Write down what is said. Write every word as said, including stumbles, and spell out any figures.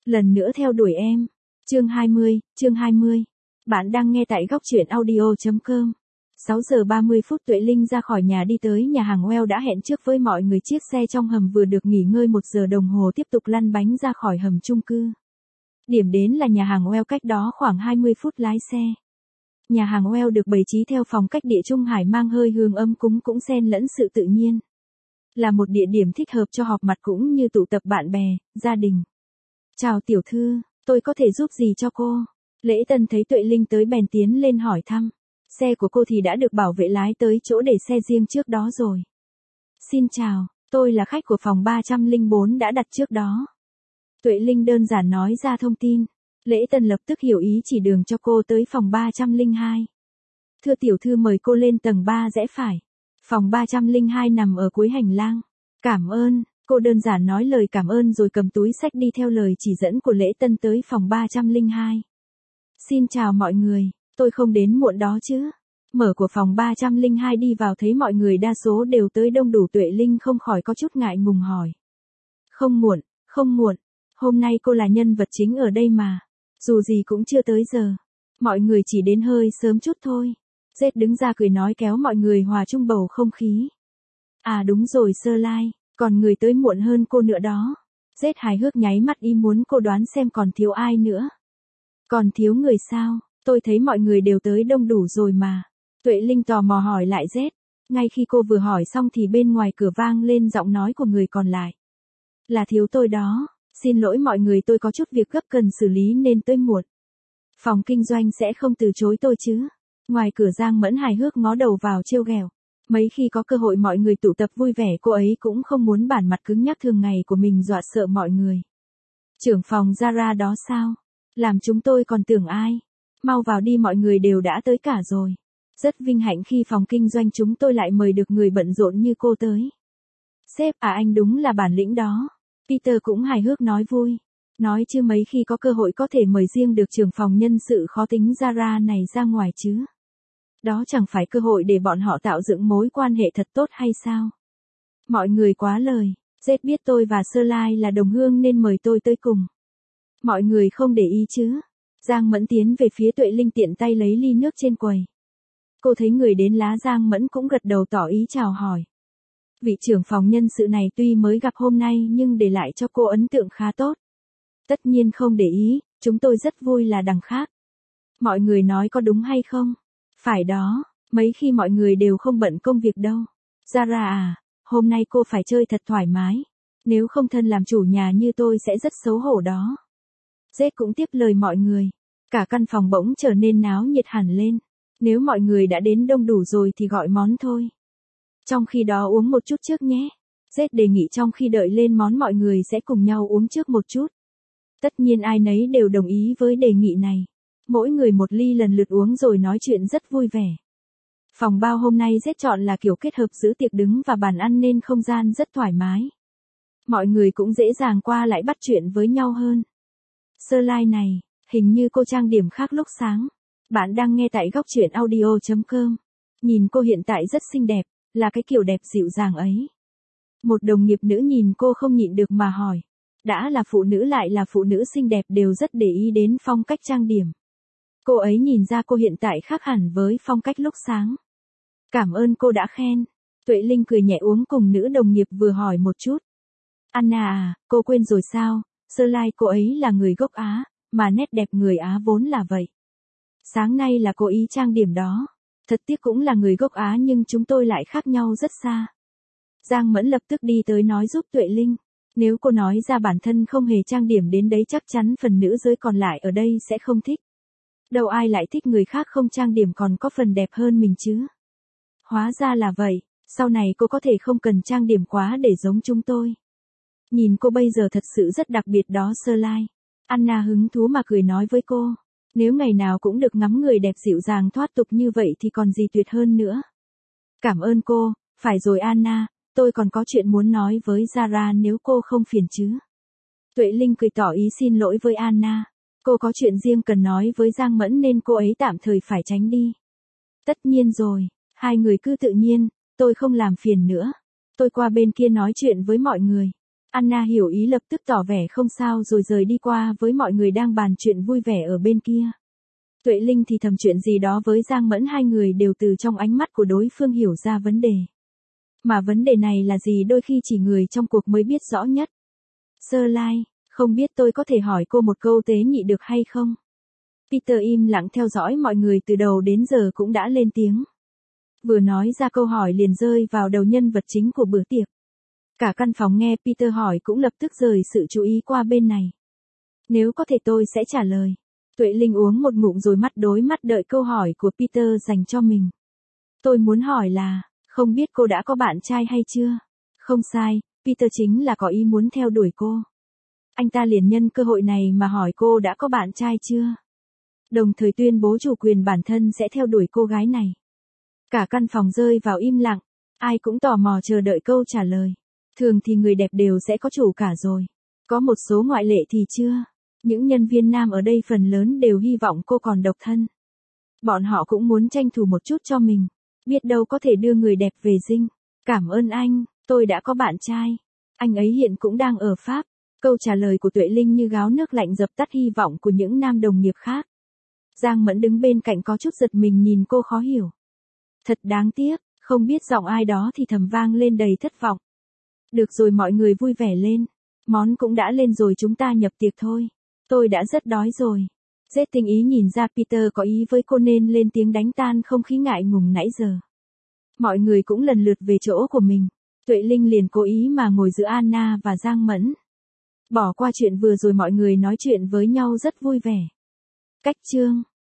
Lần nữa theo đuổi em. Chương hai mươi, chương hai mươi. Bạn đang nghe tại góc truyện audio chấm com. sáu giờ ba mươi phút Tuệ Linh ra khỏi nhà đi tới nhà hàng Well đã hẹn trước với mọi người, chiếc xe trong hầm vừa được nghỉ ngơi một giờ đồng hồ tiếp tục lăn bánh ra khỏi hầm chung cư. Điểm đến là nhà hàng Well, cách đó khoảng hai mươi phút lái xe. Nhà hàng Well được bày trí theo phong cách địa trung hải mang hơi hương ấm cúng cũng xen lẫn sự tự nhiên. Là một địa điểm thích hợp cho họp mặt cũng như tụ tập bạn bè, gia đình. Chào tiểu thư, tôi có thể giúp gì cho cô? Lễ Tân thấy Tuệ Linh tới bèn tiến lên hỏi thăm. Xe của cô thì đã được bảo vệ lái tới chỗ để xe riêng trước đó rồi. Xin chào, tôi là khách của phòng ba trăm lẻ bốn đã đặt trước đó. Tuệ Linh đơn giản nói ra thông tin. Lễ Tân lập tức hiểu ý chỉ đường cho cô tới phòng ba trăm lẻ hai. Thưa tiểu thư, mời cô lên tầng ba rẽ phải. Phòng ba trăm lẻ hai nằm ở cuối hành lang. Cảm ơn, cô đơn giản nói lời cảm ơn rồi cầm túi xách đi theo lời chỉ dẫn của Lễ Tân tới phòng ba trăm lẻ hai. Xin chào mọi người, tôi không đến muộn đó chứ? Mở của phòng ba trăm lẻ hai đi vào thấy mọi người đa số đều tới đông đủ, Tuệ Linh không khỏi có chút ngại ngùng hỏi. Không muộn, không muộn, hôm nay cô là nhân vật chính ở đây mà. Dù gì cũng chưa tới giờ. Mọi người chỉ đến hơi sớm chút thôi. Zed đứng ra cười nói kéo mọi người hòa chung bầu không khí. À đúng rồi Sơ Lai, còn người tới muộn hơn cô nữa đó. Zed hài hước nháy mắt ý muốn cô đoán xem còn thiếu ai nữa. Còn thiếu người sao? Tôi thấy mọi người đều tới đông đủ rồi mà. Tuệ Linh tò mò hỏi lại Zed. Ngay khi cô vừa hỏi xong thì bên ngoài cửa vang lên giọng nói của người còn lại. Là thiếu tôi đó. Xin lỗi mọi người, tôi có chút việc gấp cần xử lý nên tới muộn. Phòng kinh doanh sẽ không từ chối tôi chứ? Ngoài cửa Giang Mẫn hài hước ngó đầu vào trêu ghẹo. Mấy khi có cơ hội mọi người tụ tập vui vẻ, cô ấy cũng không muốn bản mặt cứng nhắc thường ngày của mình dọa sợ mọi người. Trưởng phòng Zara đó sao? Làm chúng tôi còn tưởng ai? Mau vào đi, mọi người đều đã tới cả rồi. Rất vinh hạnh khi phòng kinh doanh chúng tôi lại mời được người bận rộn như cô tới. Sếp à, anh đúng là bản lĩnh đó. Peter cũng hài hước nói vui. Nói chứ mấy khi có cơ hội có thể mời riêng được trưởng phòng nhân sự khó tính Zara này ra ngoài chứ. Đó chẳng phải cơ hội để bọn họ tạo dựng mối quan hệ thật tốt hay sao? Mọi người quá lời. Zed biết tôi và Sơ Lai là đồng hương nên mời tôi tới cùng. Mọi người không để ý chứ? Giang Mẫn tiến về phía Tuệ Linh tiện tay lấy ly nước trên quầy. Cô thấy người đến lá, Giang Mẫn cũng gật đầu tỏ ý chào hỏi. Vị trưởng phòng nhân sự này tuy mới gặp hôm nay nhưng để lại cho cô ấn tượng khá tốt. Tất nhiên không để ý, chúng tôi rất vui là đằng khác. Mọi người nói có đúng hay không? Phải đó, mấy khi mọi người đều không bận công việc đâu. Zara à, hôm nay cô phải chơi thật thoải mái. Nếu không thân làm chủ nhà như tôi sẽ rất xấu hổ đó. Zed cũng tiếp lời mọi người. Cả căn phòng bỗng trở nên náo nhiệt hẳn lên. Nếu mọi người đã đến đông đủ rồi thì gọi món thôi. Trong khi đó uống một chút trước nhé. Zed đề nghị trong khi đợi lên món mọi người sẽ cùng nhau uống trước một chút. Tất nhiên ai nấy đều đồng ý với đề nghị này. Mỗi người một ly lần lượt uống rồi nói chuyện rất vui vẻ. Phòng bao hôm nay Zed chọn là kiểu kết hợp giữa tiệc đứng và bàn ăn nên không gian rất thoải mái. Mọi người cũng dễ dàng qua lại bắt chuyện với nhau hơn. Sơ Lai này, hình như cô trang điểm khác lúc sáng. Bạn đang nghe tại góc truyện audio chấm com. Nhìn cô hiện tại rất xinh đẹp, là cái kiểu đẹp dịu dàng ấy. Một đồng nghiệp nữ nhìn cô không nhịn được mà hỏi. Đã là phụ nữ lại là phụ nữ xinh đẹp đều rất để ý đến phong cách trang điểm. Cô ấy nhìn ra cô hiện tại khác hẳn với phong cách lúc sáng. Cảm ơn cô đã khen. Tuệ Linh cười nhẹ uống cùng nữ đồng nghiệp vừa hỏi một chút. Anna à, cô quên rồi sao? Sơ Lai cô ấy là người gốc Á, mà nét đẹp người Á vốn là vậy. Sáng nay là cô ý trang điểm đó. Thật tiếc cũng là người gốc Á nhưng chúng tôi lại khác nhau rất xa. Giang Mẫn lập tức đi tới nói giúp Tuệ Linh. Nếu cô nói ra bản thân không hề trang điểm đến đấy chắc chắn phần nữ giới còn lại ở đây sẽ không thích. Đâu ai lại thích người khác không trang điểm còn có phần đẹp hơn mình chứ. Hóa ra là vậy, sau này cô có thể không cần trang điểm quá để giống chúng tôi. Nhìn cô bây giờ thật sự rất đặc biệt đó Sơ Lai. Anna hứng thú mà cười nói với cô. Nếu ngày nào cũng được ngắm người đẹp dịu dàng thoát tục như vậy thì còn gì tuyệt hơn nữa. Cảm ơn cô, phải rồi Anna, tôi còn có chuyện muốn nói với Zara nếu cô không phiền chứ. Tuệ Linh cười tỏ ý xin lỗi với Anna. Cô có chuyện riêng cần nói với Giang Mẫn nên cô ấy tạm thời phải tránh đi. Tất nhiên rồi, hai người cứ tự nhiên, tôi không làm phiền nữa. Tôi qua bên kia nói chuyện với mọi người. Anna hiểu ý lập tức tỏ vẻ không sao rồi rời đi qua với mọi người đang bàn chuyện vui vẻ ở bên kia. Tuệ Linh thì thầm chuyện gì đó với Giang Mẫn, hai người đều từ trong ánh mắt của đối phương hiểu ra vấn đề. Mà vấn đề này là gì đôi khi chỉ người trong cuộc mới biết rõ nhất. Sơ Lai, không biết tôi có thể hỏi cô một câu tế nhị được hay không? Peter im lặng theo dõi mọi người từ đầu đến giờ cũng đã lên tiếng. Vừa nói ra câu hỏi liền rơi vào đầu nhân vật chính của bữa tiệc. Cả căn phòng nghe Peter hỏi cũng lập tức rời sự chú ý qua bên này. Nếu có thể tôi sẽ trả lời. Tuệ Linh uống một ngụm rồi mắt đối mắt đợi câu hỏi của Peter dành cho mình. Tôi muốn hỏi là, không biết cô đã có bạn trai hay chưa? Không sai, Peter chính là có ý muốn theo đuổi cô. Anh ta liền nhân cơ hội này mà hỏi cô đã có bạn trai chưa? Đồng thời tuyên bố chủ quyền bản thân sẽ theo đuổi cô gái này. Cả căn phòng rơi vào im lặng, ai cũng tò mò chờ đợi câu trả lời. Thường thì người đẹp đều sẽ có chủ cả rồi. Có một số ngoại lệ thì chưa. Những nhân viên nam ở đây phần lớn đều hy vọng cô còn độc thân. Bọn họ cũng muốn tranh thủ một chút cho mình. Biết đâu có thể đưa người đẹp về dinh. Cảm ơn anh, tôi đã có bạn trai. Anh ấy hiện cũng đang ở Pháp. Câu trả lời của Tuệ Linh như gáo nước lạnh dập tắt hy vọng của những nam đồng nghiệp khác. Giang Mẫn đứng bên cạnh có chút giật mình nhìn cô khó hiểu. Thật đáng tiếc, không biết giọng ai đó thì thầm vang lên đầy thất vọng. Được rồi, mọi người vui vẻ lên. Món cũng đã lên rồi, chúng ta nhập tiệc thôi. Tôi đã rất đói rồi. Zết tinh ý nhìn ra Peter có ý với cô nên lên tiếng đánh tan không khí ngại ngùng nãy giờ. Mọi người cũng lần lượt về chỗ của mình. Tuệ Linh liền cố ý mà ngồi giữa Anna và Giang Mẫn. Bỏ qua chuyện vừa rồi mọi người nói chuyện với nhau rất vui vẻ. Cách chương